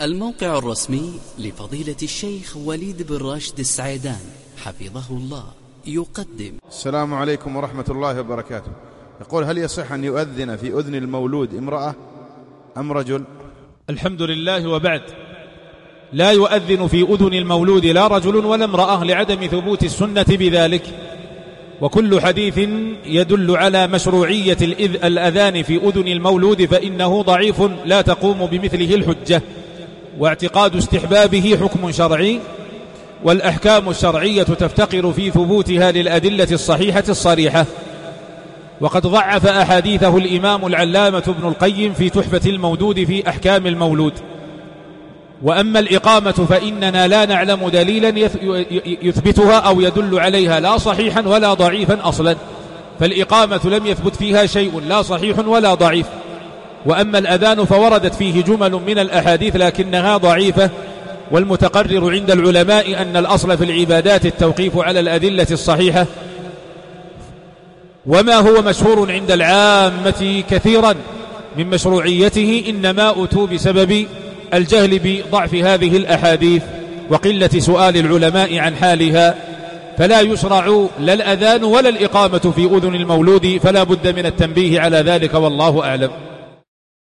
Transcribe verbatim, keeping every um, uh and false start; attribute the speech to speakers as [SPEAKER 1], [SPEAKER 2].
[SPEAKER 1] الموقع الرسمي لفضيلة الشيخ وليد بن راشد السعيدان حفظه الله يقدم.
[SPEAKER 2] السلام عليكم ورحمة الله وبركاته. يقول: هل يصح أن يؤذن في أذن المولود امرأة أم رجل؟
[SPEAKER 3] الحمد لله، وبعد. لا يؤذن في أذن المولود لا رجل ولا امرأة لعدم ثبوت السنة بذلك، وكل حديث يدل على مشروعية الأذان في أذن المولود فإنه ضعيف لا تقوم بمثله الحجة، واعتقاد استحبابه حكم شرعي، والأحكام الشرعية تفتقر في ثبوتها للأدلة الصحيحة الصريحة. وقد ضعف أحاديثه الإمام العلامة ابن القيم في تحفة المودود في أحكام المولود. وأما الإقامة فإننا لا نعلم دليلا يثبتها أو يدل عليها لا صحيحا ولا ضعيفا أصلا، فالإقامة لم يثبت فيها شيء لا صحيح ولا ضعيف. وأما الأذان فوردت فيه جمل من الأحاديث لكنها ضعيفة، والمتقرر عند العلماء أن الأصل في العبادات التوقيف على الأدلة الصحيحة، وما هو مشهور عند العامة كثيرا من مشروعيته إنما أتوا بسبب الجهل بضعف هذه الأحاديث وقلة سؤال العلماء عن حالها، فلا يشرع لا الأذان ولا الإقامة في أذن المولود، فلا بد من التنبيه على ذلك، والله أعلم.